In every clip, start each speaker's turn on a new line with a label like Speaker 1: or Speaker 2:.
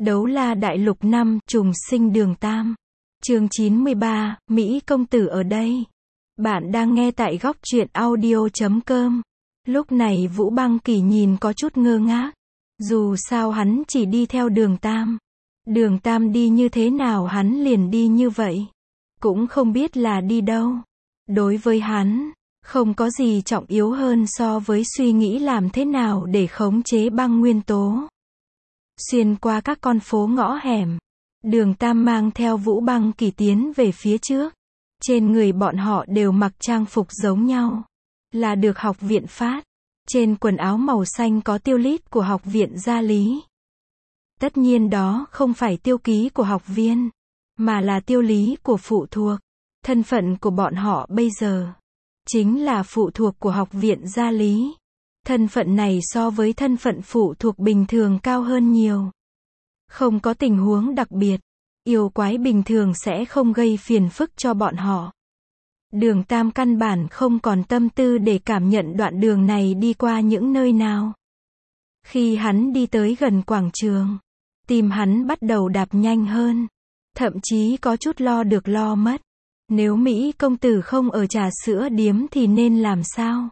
Speaker 1: Đấu La Đại Lục 5, trùng sinh Đường Tam. Chương 93, Mỹ công tử ở đây. Bạn đang nghe tại góc truyện audio.com. Lúc này Vũ Băng Kỳ nhìn có chút ngơ ngác. Dù sao hắn chỉ đi theo Đường Tam. Đường Tam đi như thế nào hắn liền đi như vậy. Cũng không biết là đi đâu. Đối với hắn, không có gì trọng yếu hơn so với suy nghĩ làm thế nào để khống chế băng nguyên tố. Xuyên qua các con phố ngõ hẻm, Đường Tam mang theo Vũ Băng Kỳ tiến về phía trước. Trên người bọn họ đều mặc trang phục giống nhau, là được học viện phát. Trên quần áo màu xanh có tiêu lít của học viện gia lý. Tất nhiên đó không phải tiêu ký của học viên, mà là tiêu lý của phụ thuộc. Thân phận của bọn họ bây giờ chính là phụ thuộc của học viện gia lý. Thân phận này so với thân phận phụ thuộc bình thường cao hơn nhiều. Không có tình huống đặc biệt, yêu quái bình thường sẽ không gây phiền phức cho bọn họ. Đường Tam căn bản không còn tâm tư để cảm nhận đoạn đường này đi qua những nơi nào. Khi hắn đi tới gần quảng trường, tim hắn bắt đầu đạp nhanh hơn. Thậm chí có chút lo được lo mất. Nếu Mỹ công tử không ở trà sữa điếm thì nên làm sao?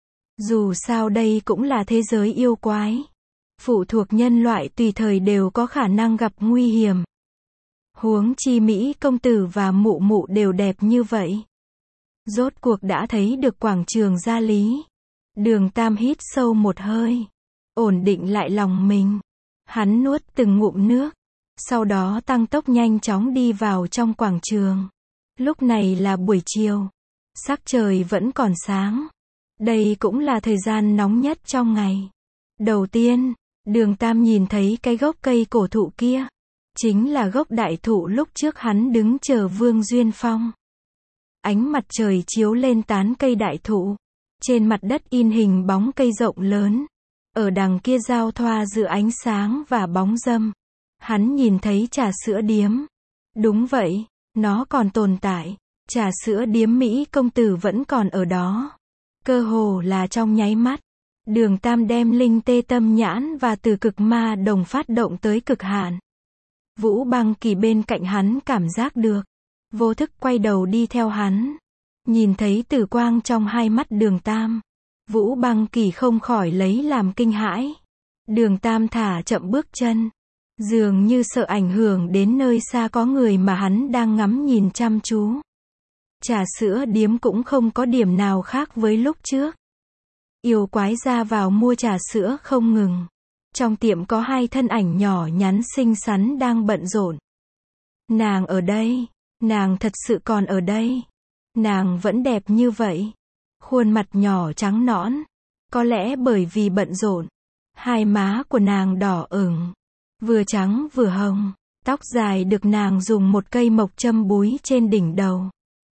Speaker 1: Dù sao đây cũng là thế giới yêu quái. Phụ thuộc nhân loại tùy thời đều có khả năng gặp nguy hiểm. Huống chi Mỹ công tử và mụ mụ đều đẹp như vậy. Rốt cuộc đã thấy được quảng trường gia lý. Đường Tam hít sâu một hơi, ổn định lại lòng mình. Hắn nuốt từng ngụm nước, sau đó tăng tốc nhanh chóng đi vào trong quảng trường. Lúc này là buổi chiều, sắc trời vẫn còn sáng. Đây cũng là thời gian nóng nhất trong ngày. Đầu tiên, Đường Tam nhìn thấy cái gốc cây cổ thụ kia. Chính là gốc đại thụ lúc trước hắn đứng chờ Vương Duyên Phong. Ánh mặt trời chiếu lên tán cây đại thụ. Trên mặt đất in hình bóng cây rộng lớn. Ở đằng kia giao thoa giữa ánh sáng và bóng râm. Hắn nhìn thấy trà sữa điếm. Đúng vậy, nó còn tồn tại. Trà sữa điếm Mỹ công tử vẫn còn ở đó. Cơ hồ là trong nháy mắt. Đường Tam đem linh tê tâm nhãn và từ cực ma đồng phát động tới cực hạn. Vũ Băng Kỳ bên cạnh hắn cảm giác được. Vô thức quay đầu đi theo hắn. Nhìn thấy tử quang trong hai mắt Đường Tam. Vũ Băng Kỳ không khỏi lấy làm kinh hãi. Đường Tam thả chậm bước chân. Dường như sợ ảnh hưởng đến nơi xa có người mà hắn đang ngắm nhìn chăm chú. Trà sữa điếm cũng không có điểm nào khác với lúc trước. Yêu quái ra vào mua trà sữa không ngừng. Trong tiệm có hai thân ảnh nhỏ nhắn xinh xắn đang bận rộn. Nàng ở đây, nàng thật sự còn ở đây. Nàng vẫn đẹp như vậy. Khuôn mặt nhỏ trắng nõn. Có lẽ bởi vì bận rộn, hai má của nàng đỏ ửng, vừa trắng vừa hồng. Tóc dài được nàng dùng một cây mộc châm búi trên đỉnh đầu,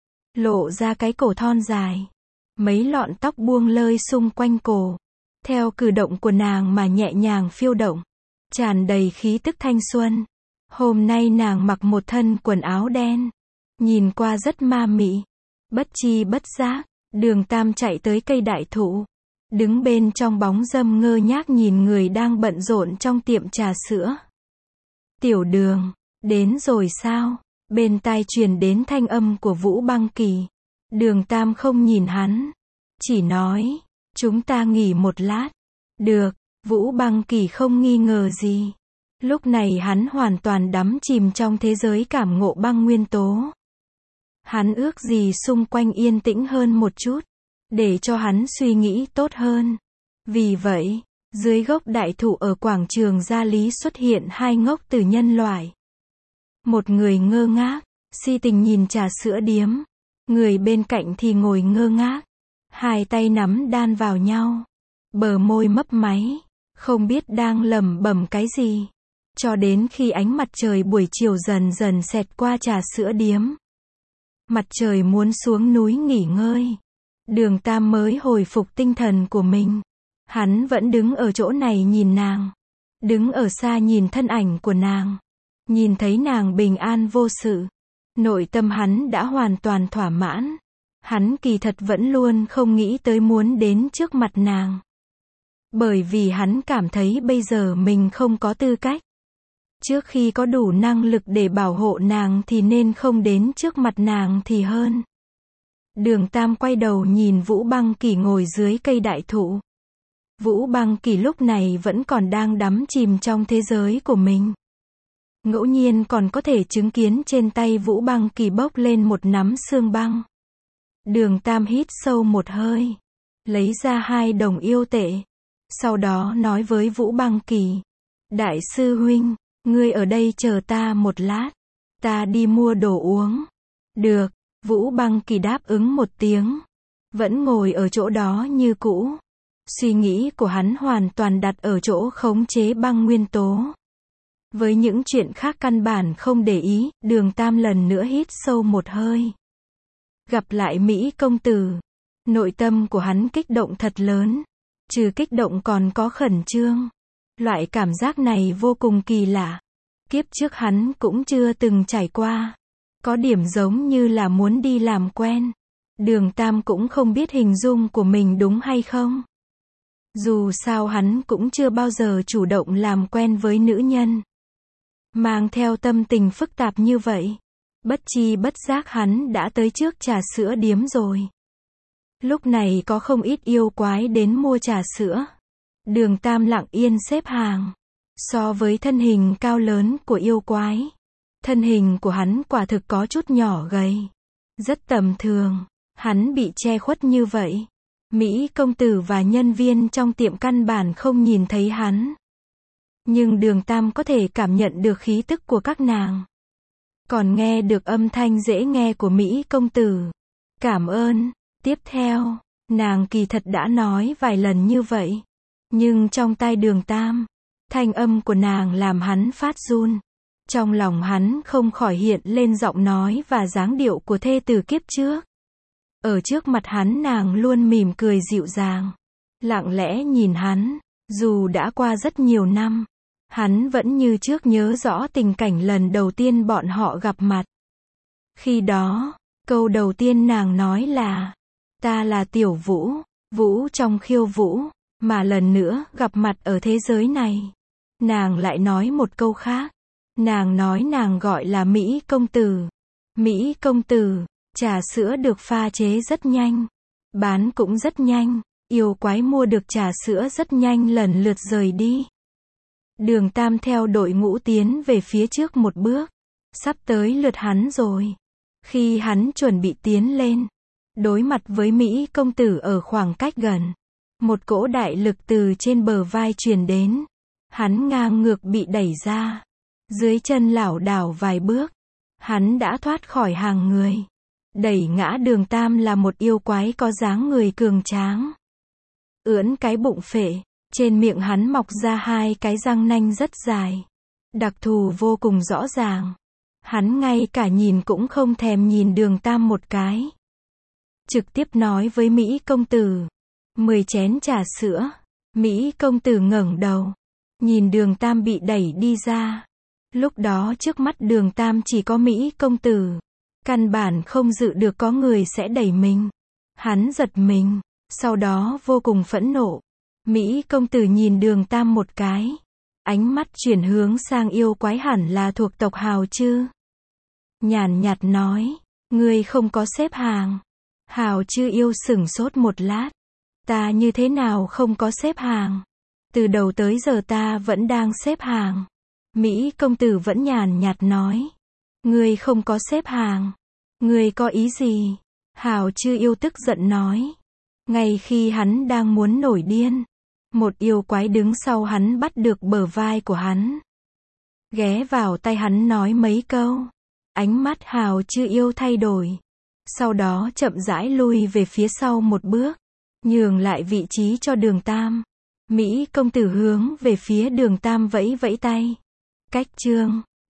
Speaker 1: lộ ra cái cổ thon dài. Mấy lọn tóc buông lơi xung quanh cổ, theo cử động của nàng mà nhẹ nhàng phiêu động, tràn đầy khí tức thanh xuân. Hôm nay nàng mặc một thân quần áo đen, nhìn qua rất ma mị. Bất chi bất giác, Đường Tam chạy tới cây đại thụ, đứng bên trong bóng râm ngơ ngác nhìn người đang bận rộn trong tiệm trà sữa. Tiểu Đường, đến rồi sao? Bên tai truyền đến thanh âm của Vũ Băng Kỳ. Đường Tam không nhìn hắn, chỉ nói, chúng ta nghỉ một lát. Được, Vũ Băng Kỳ không nghi ngờ gì. Lúc này hắn hoàn toàn đắm chìm trong thế giới cảm ngộ băng nguyên tố. Hắn ước gì xung quanh yên tĩnh hơn một chút, để cho hắn suy nghĩ tốt hơn. Vì vậy, dưới gốc đại thụ ở quảng trường gia lý xuất hiện hai ngốc tử nhân loại. Một người ngơ ngác, si tình nhìn trà sữa điếm. Người bên cạnh thì ngồi ngơ ngác, hai tay nắm đan vào nhau, bờ môi mấp máy, không biết đang lẩm bẩm cái gì. Cho đến khi ánh mặt trời buổi chiều dần dần xẹt qua trà sữa điếm. Mặt trời muốn xuống núi nghỉ ngơi. Đường Tam mới hồi phục tinh thần của mình. Hắn vẫn đứng ở chỗ này nhìn nàng. Đứng ở xa nhìn thân ảnh của nàng. Nhìn thấy nàng bình an vô sự. Nội tâm hắn đã hoàn toàn thỏa mãn. Hắn kỳ thật vẫn luôn không nghĩ tới muốn đến trước mặt nàng. Bởi vì hắn cảm thấy bây giờ mình không có tư cách. Trước khi có đủ năng lực để bảo hộ nàng thì nên không đến trước mặt nàng thì hơn. Đường Tam quay đầu nhìn Vũ Băng Kỳ ngồi dưới cây đại thụ. Vũ Băng Kỳ lúc này vẫn còn đang đắm chìm trong thế giới của mình. Ngẫu nhiên còn có thể chứng kiến trên tay Vũ Băng Kỳ bốc lên một nắm xương băng. Đường Tam hít sâu một hơi, lấy ra 2 đồng yêu tệ. Sau đó nói với Vũ Băng Kỳ, đại sư huynh, ngươi ở đây chờ ta một lát, ta đi mua đồ uống. Được, Vũ Băng Kỳ đáp ứng một tiếng, vẫn ngồi ở chỗ đó như cũ. Suy nghĩ của hắn hoàn toàn đặt ở chỗ khống chế băng nguyên tố. Với những chuyện khác căn bản không để ý, Đường Tam lần nữa hít sâu một hơi. Gặp lại Mỹ công tử, nội tâm của hắn kích động thật lớn. Trừ kích động còn có khẩn trương. Loại cảm giác này vô cùng kỳ lạ. Kiếp trước hắn cũng chưa từng trải qua. Có điểm giống như là muốn đi làm quen. Đường Tam cũng không biết hình dung của mình đúng hay không. Dù sao hắn cũng chưa bao giờ chủ động làm quen với nữ nhân. Mang theo tâm tình phức tạp như vậy. Bất chi bất giác hắn đã tới trước trà sữa điếm rồi. Lúc này có không ít yêu quái đến mua trà sữa. Đường Tam lặng yên xếp hàng. So với thân hình cao lớn của yêu quái, thân hình của hắn quả thực có chút nhỏ gầy. Rất tầm thường. Hắn bị che khuất như vậy. Mỹ công tử và nhân viên trong tiệm căn bản không nhìn thấy hắn. Nhưng Đường Tam có thể cảm nhận được khí tức của các nàng. Còn nghe được âm thanh dễ nghe của Mỹ công tử. Cảm ơn. Tiếp theo, nàng kỳ thật đã nói vài lần như vậy. Nhưng trong tai Đường Tam, thanh âm của nàng làm hắn phát run. Trong lòng hắn không khỏi hiện lên giọng nói và dáng điệu của thê tử kiếp trước. Ở trước mặt hắn nàng luôn mỉm cười dịu dàng. Lặng lẽ nhìn hắn. Dù đã qua rất nhiều năm, hắn vẫn như trước nhớ rõ tình cảnh lần đầu tiên bọn họ gặp mặt. Khi đó, câu đầu tiên nàng nói là, ta là Tiểu Vũ, Vũ trong Khiêu Vũ, mà lần nữa gặp mặt ở thế giới này. Nàng lại nói một câu khác. Nàng nói nàng gọi là Mỹ công tử. Mỹ công tử, trà sữa được pha chế rất nhanh, bán cũng rất nhanh. Yêu quái mua được trà sữa rất nhanh lần lượt rời đi. Đường Tam theo đội ngũ tiến về phía trước một bước. Sắp tới lượt hắn rồi. Khi hắn chuẩn bị tiến lên, đối mặt với Mỹ công tử ở khoảng cách gần, một cỗ đại lực từ trên bờ vai truyền đến. Hắn ngang ngược bị đẩy ra. Dưới chân lảo đảo vài bước, hắn đã thoát khỏi hàng người. Đẩy ngã Đường Tam là một yêu quái có dáng người cường tráng. Ưỡn cái bụng phệ, trên miệng hắn mọc ra 2 cái răng nanh rất dài. Đặc thù vô cùng rõ ràng. Hắn ngay cả nhìn cũng không thèm nhìn Đường Tam một cái. Trực tiếp nói với Mỹ công tử, 10 chén trà sữa. Mỹ công tử ngẩng đầu, nhìn Đường Tam bị đẩy đi ra. Lúc đó trước mắt Đường Tam chỉ có Mỹ công tử. Căn bản không dự được có người sẽ đẩy mình. Hắn giật mình, sau đó vô cùng phẫn nộ. Mỹ công tử nhìn Đường Tam một cái. Ánh mắt chuyển hướng sang yêu quái hẳn là thuộc tộc Hào Chư. Nhàn nhạt nói, ngươi không có xếp hàng. Hào Chư yêu sửng sốt một lát. Ta như thế nào không có xếp hàng? Từ đầu tới giờ ta vẫn đang xếp hàng. Mỹ công tử vẫn nhàn nhạt nói, ngươi không có xếp hàng. Ngươi có ý gì? Hào Chư yêu tức giận nói. Ngay khi hắn đang muốn nổi điên, một yêu quái đứng sau hắn bắt được bờ vai của hắn. Ghé vào tai hắn nói mấy câu. Ánh mắt Hào Chư yêu thay đổi. Sau đó chậm rãi lui về phía sau một bước. Nhường lại vị trí cho Đường Tam. Mỹ công tử hướng về phía Đường Tam vẫy vẫy tay. Cách chương